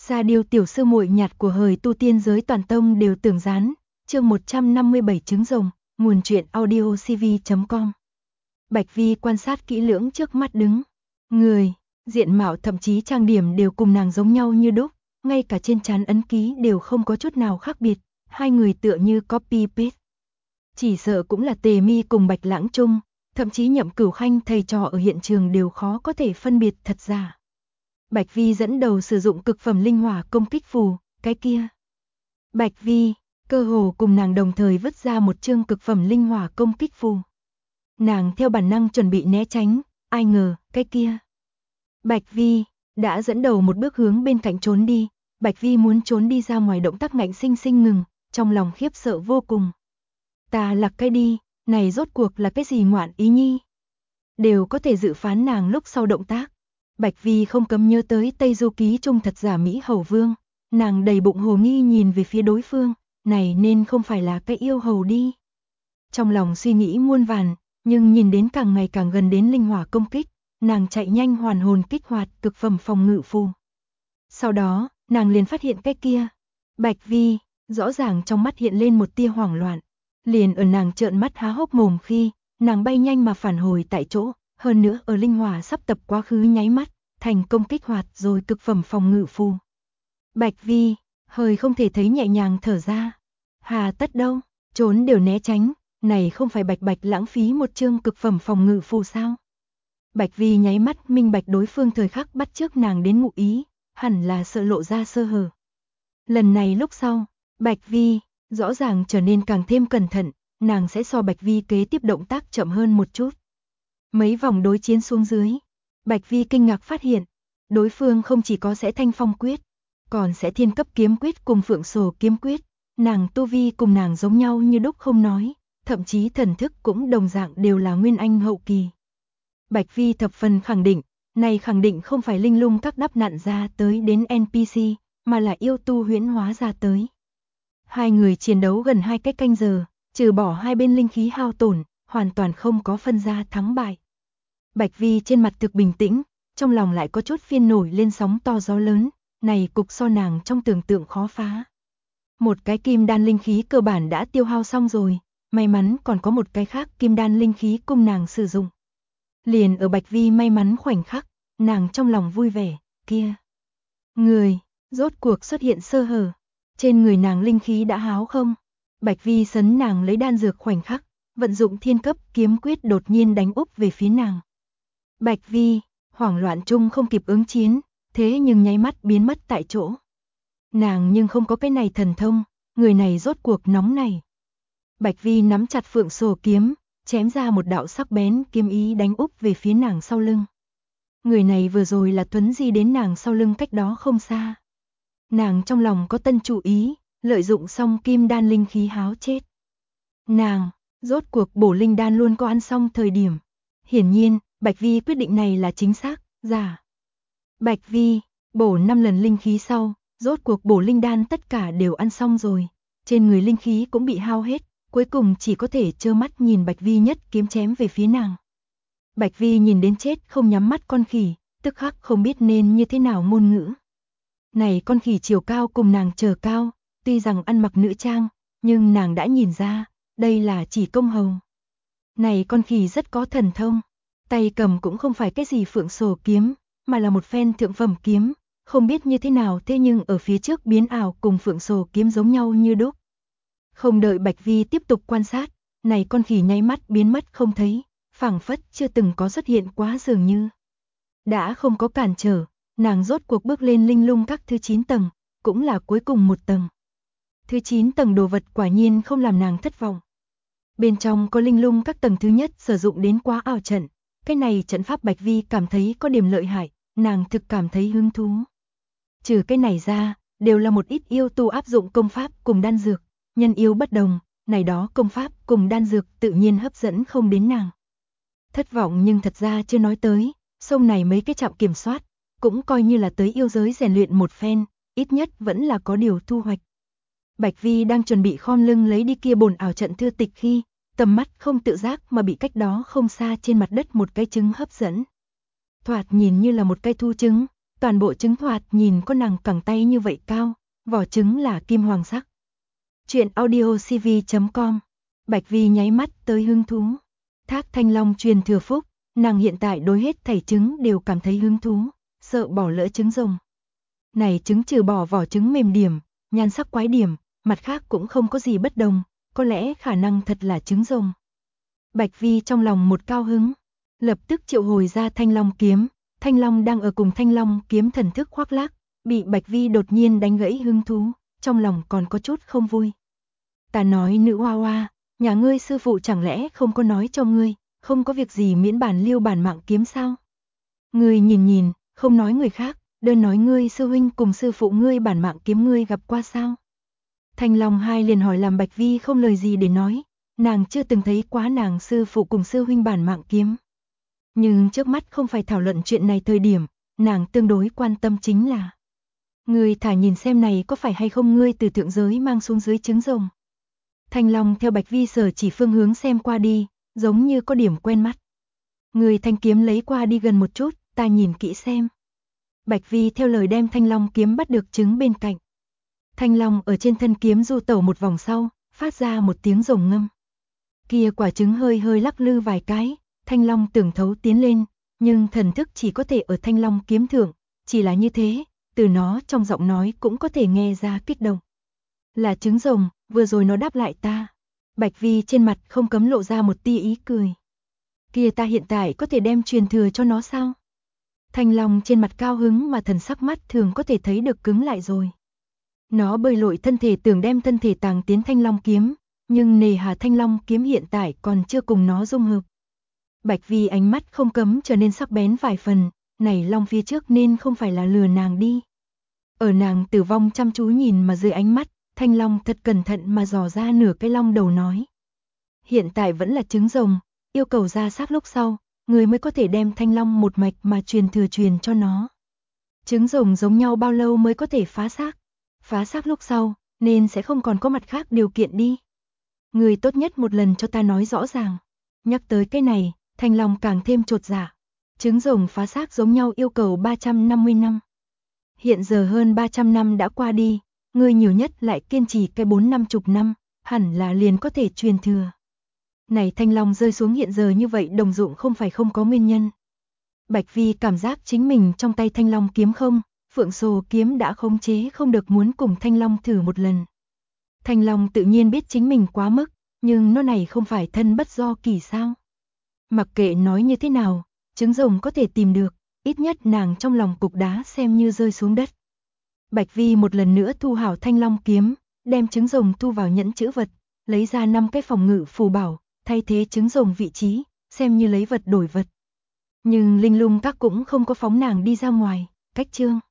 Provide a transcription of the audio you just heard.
Sa Điêu tiểu sư muội nhạt của hời tu tiên giới toàn tông đều tưởng gián, chương 157 trứng rồng, nguồn truyện audio cv.com. Bạch Vi quan sát kỹ lưỡng trước mắt đứng. Người, diện mạo thậm chí trang điểm đều cùng nàng giống nhau như đúc, ngay cả trên trán ấn ký đều không có chút nào khác biệt, hai người tựa như copy paste. Chỉ sợ cũng là Tề Mi cùng Bạch Lãng Trung, thậm chí Nhậm Cửu Khanh thầy trò ở hiện trường đều khó có thể phân biệt thật giả. Bạch Vi dẫn đầu sử dụng cực phẩm linh hỏa công kích phù, cái kia. Bạch Vi, cơ hồ cùng nàng đồng thời vứt ra một chương cực phẩm linh hỏa công kích phù. Nàng theo bản năng chuẩn bị né tránh, ai ngờ, cái kia. Bạch Vi, đã dẫn đầu một bước hướng bên cạnh trốn đi, Bạch Vi muốn trốn đi ra ngoài động tác ngạnh sinh sinh ngừng, trong lòng khiếp sợ vô cùng. Ta lạc cái đi, này rốt cuộc là cái gì ngoạn ý nhi? Đều có thể dự phán nàng lúc sau động tác. Bạch Vi không cấm nhớ tới Tây Du Ký trung thật giả Mỹ Hầu Vương, nàng đầy bụng hồ nghi nhìn về phía đối phương, này nên không phải là cái yêu hầu đi. Trong lòng suy nghĩ muôn vàn, nhưng nhìn đến càng ngày càng gần đến linh hỏa công kích, nàng chạy nhanh hoàn hồn kích hoạt cực phẩm phòng ngự phù. Sau đó, nàng liền phát hiện cái kia. Bạch Vi, rõ ràng trong mắt hiện lên một tia hoảng loạn. Liền ở nàng trợn mắt há hốc mồm khi, nàng bay nhanh mà phản hồi tại chỗ, hơn nữa ở linh hỏa sắp tập quá khứ nháy mắt, thành công kích hoạt rồi cực phẩm phòng ngự phù. Bạch Vi, hơi không thể thấy nhẹ nhàng thở ra. Hà tất đâu, trốn đều né tránh, này không phải bạch lãng phí một chương cực phẩm phòng ngự phù sao? Bạch Vi nháy mắt minh bạch đối phương thời khắc bắt chước nàng đến ngụ ý, hẳn là sợ lộ ra sơ hở. Lần này lúc sau, Bạch Vi rõ ràng trở nên càng thêm cẩn thận, nàng sẽ so Bạch Vi kế tiếp động tác chậm hơn một chút. Mấy vòng đối chiến xuống dưới, Bạch Vi kinh ngạc phát hiện, đối phương không chỉ có sẽ thanh phong quyết, còn sẽ thiên cấp kiếm quyết cùng phượng sổ kiếm quyết, nàng tu vi cùng nàng giống nhau như đúc không nói, thậm chí thần thức cũng đồng dạng đều là nguyên anh hậu kỳ. Bạch Vi thập phần khẳng định, này khẳng định không phải linh lung các đắp nặn ra tới đến NPC, mà là yêu tu huyễn hóa ra tới. Hai người chiến đấu gần 2 cái canh giờ, trừ bỏ hai bên linh khí hao tổn, hoàn toàn không có phân ra thắng bại. Bạch Vi trên mặt thực bình tĩnh, trong lòng lại có chút phiên nổi lên sóng to gió lớn, này cục so nàng trong tưởng tượng khó phá. Một cái kim đan linh khí cơ bản đã tiêu hao xong rồi, may mắn còn có một cái khác kim đan linh khí cùng nàng sử dụng. Liền ở Bạch Vi may mắn khoảnh khắc, nàng trong lòng vui vẻ, kia. Người, rốt cuộc xuất hiện sơ hở, trên người nàng linh khí đã háo không? Bạch Vi sấn nàng lấy đan dược khoảnh khắc, vận dụng thiên cấp kiếm quyết đột nhiên đánh úp về phía nàng. Bạch Vi, hoảng loạn chung không kịp ứng chiến, thế nhưng nháy mắt biến mất tại chỗ. Nàng nhưng không có cái này thần thông, người này rốt cuộc nóng này. Bạch Vi nắm chặt phượng sổ kiếm, chém ra một đạo sắc bén kiếm ý đánh úp về phía nàng sau lưng. Người này vừa rồi là Tuấn Di đến nàng sau lưng cách đó không xa. Nàng trong lòng có tân chủ ý, lợi dụng xong kim đan linh khí háo chết. Nàng, rốt cuộc bổ linh đan luôn có ăn xong thời điểm. Hiển nhiên, Bạch Vi quyết định này là chính xác, giả. Bạch Vi, bổ 5 lần linh khí sau, rốt cuộc bổ linh đan tất cả đều ăn xong rồi. Trên người linh khí cũng bị hao hết, cuối cùng chỉ có thể trơ mắt nhìn Bạch Vi nhất kiếm chém về phía nàng. Bạch Vi nhìn đến chết không nhắm mắt con khỉ, tức khắc không biết nên như thế nào ngôn ngữ. Này con khỉ chiều cao cùng nàng chờ cao, tuy rằng ăn mặc nữ trang, nhưng nàng đã nhìn ra, đây là chỉ công hầu. Này con khỉ rất có thần thông, tay cầm cũng không phải cái gì phượng sổ kiếm, mà là một phen thượng phẩm kiếm, không biết như thế nào thế nhưng ở phía trước biến ảo cùng phượng sổ kiếm giống nhau như đúc. Không đợi Bạch Vi tiếp tục quan sát, này con khỉ nháy mắt biến mất không thấy, phảng phất chưa từng có xuất hiện quá dường như. Đã không có cản trở, nàng rốt cuộc bước lên linh lung các thứ 9 tầng, cũng là cuối cùng một tầng. Thứ 9 tầng đồ vật quả nhiên không làm nàng thất vọng. Bên trong có linh lung các tầng thứ nhất sử dụng đến quá ảo trận, cái này trận pháp Bạch Vi cảm thấy có điểm lợi hại, nàng thực cảm thấy hứng thú. Trừ cái này ra, đều là một ít yêu tu áp dụng công pháp cùng đan dược, nhân yêu bất đồng, này đó công pháp cùng đan dược tự nhiên hấp dẫn không đến nàng. Thất vọng nhưng thật ra chưa nói tới, sông này mấy cái trạm kiểm soát, cũng coi như là tới yêu giới rèn luyện một phen, ít nhất vẫn là có điều thu hoạch. Bạch Vi đang chuẩn bị khom lưng lấy đi kia bổn ảo trận thư tịch khi, tầm mắt không tự giác mà bị cách đó không xa trên mặt đất một cái trứng hấp dẫn. Thoạt nhìn như là một cây thu trứng, toàn bộ trứng thoạt nhìn có nàng cẳng tay như vậy cao, vỏ trứng là kim hoàng sắc. Chuyện audiocv.com. Bạch Vi nháy mắt tới hứng thú. Thác Thanh Long truyền thừa phúc, nàng hiện tại đối hết thảy trứng đều cảm thấy hứng thú, sợ bỏ lỡ trứng rồng. Này trứng trừ bỏ vỏ trứng mềm điểm, nhan sắc quái điểm, mặt khác cũng không có gì bất đồng, có lẽ khả năng thật là trứng rồng. Bạch Vi trong lòng một cao hứng, lập tức triệu hồi ra Thanh Long kiếm. Thanh Long đang ở cùng Thanh Long kiếm thần thức khoác lác, bị Bạch Vi đột nhiên đánh gãy hứng thú, trong lòng còn có chút không vui. Ta nói nữ hoa hoa, nhà ngươi sư phụ chẳng lẽ không có nói cho ngươi, không có việc gì miễn bản lưu bản mạng kiếm sao? Ngươi nhìn nhìn, không nói người khác, đơn nói ngươi sư huynh cùng sư phụ ngươi bản mạng kiếm ngươi gặp qua sao? Thanh Long hai liền hỏi làm Bạch Vi không lời gì để nói, nàng chưa từng thấy quá nàng sư phụ cùng sư huynh bản mạng kiếm. Nhưng trước mắt không phải thảo luận chuyện này thời điểm, nàng tương đối quan tâm chính là ngươi thả nhìn xem này có phải hay không ngươi từ thượng giới mang xuống dưới trứng rồng. Thanh Long theo Bạch Vi sở chỉ phương hướng xem qua đi, giống như có điểm quen mắt. Người thanh kiếm lấy qua đi gần một chút, ta nhìn kỹ xem. Bạch Vi theo lời đem Thanh Long kiếm bắt được trứng bên cạnh. Thanh Long ở trên thân kiếm du tẩu một vòng sau, phát ra một tiếng rồng ngâm. Kia quả trứng hơi hơi lắc lư vài cái, Thanh Long tưởng thấu tiến lên, nhưng thần thức chỉ có thể ở Thanh Long kiếm thượng, chỉ là như thế, từ nó trong giọng nói cũng có thể nghe ra kích động. Là trứng rồng, vừa rồi nó đáp lại ta. Bạch Vi trên mặt không cấm lộ ra một tia ý cười. Kia ta hiện tại có thể đem truyền thừa cho nó sao? Thanh Long trên mặt cao hứng mà thần sắc mắt thường có thể thấy được cứng lại rồi. Nó bơi lội thân thể tưởng đem thân thể tàng tiến Thanh Long kiếm, nhưng nề hà Thanh Long kiếm hiện tại còn chưa cùng nó dung hợp. Bạch Vi ánh mắt không cấm trở nên sắc bén vài phần, này long phía trước nên không phải là lừa nàng đi. Ở nàng tử vong chăm chú nhìn mà dưới ánh mắt, Thanh Long thật cẩn thận mà dò ra nửa cái long đầu nói. Hiện tại vẫn là trứng rồng, yêu cầu ra xác lúc sau, người mới có thể đem Thanh Long một mạch mà truyền thừa truyền cho nó. Trứng rồng giống nhau bao lâu mới có thể phá xác? Phá xác lúc sau, nên sẽ không còn có mặt khác điều kiện đi. Người tốt nhất một lần cho ta nói rõ ràng. Nhắc tới cái này, Thanh Long càng thêm chột dạ. Trứng rồng phá xác giống nhau yêu cầu 350 năm. Hiện giờ hơn 300 năm đã qua đi, người nhiều nhất lại kiên trì cái 4-50 năm, hẳn là liền có thể truyền thừa. Này Thanh Long rơi xuống hiện giờ như vậy đồng dụng không phải không có nguyên nhân. Bạch Vi cảm giác chính mình trong tay Thanh Long kiếm không, Phượng Sồ kiếm đã khống chế không được muốn cùng Thanh Long thử một lần. Thanh Long tự nhiên biết chính mình quá mức, nhưng nó này không phải thân bất do kỳ sao. Mặc kệ nói như thế nào, trứng rồng có thể tìm được, ít nhất nàng trong lòng cục đá xem như rơi xuống đất. Bạch Vi một lần nữa thu hảo Thanh Long kiếm, đem trứng rồng thu vào nhẫn chữ vật, lấy ra 5 cái phòng ngự phù bảo, thay thế trứng rồng vị trí, xem như lấy vật đổi vật. Nhưng Linh Lung Các cũng không có phóng nàng đi ra ngoài, cách chương.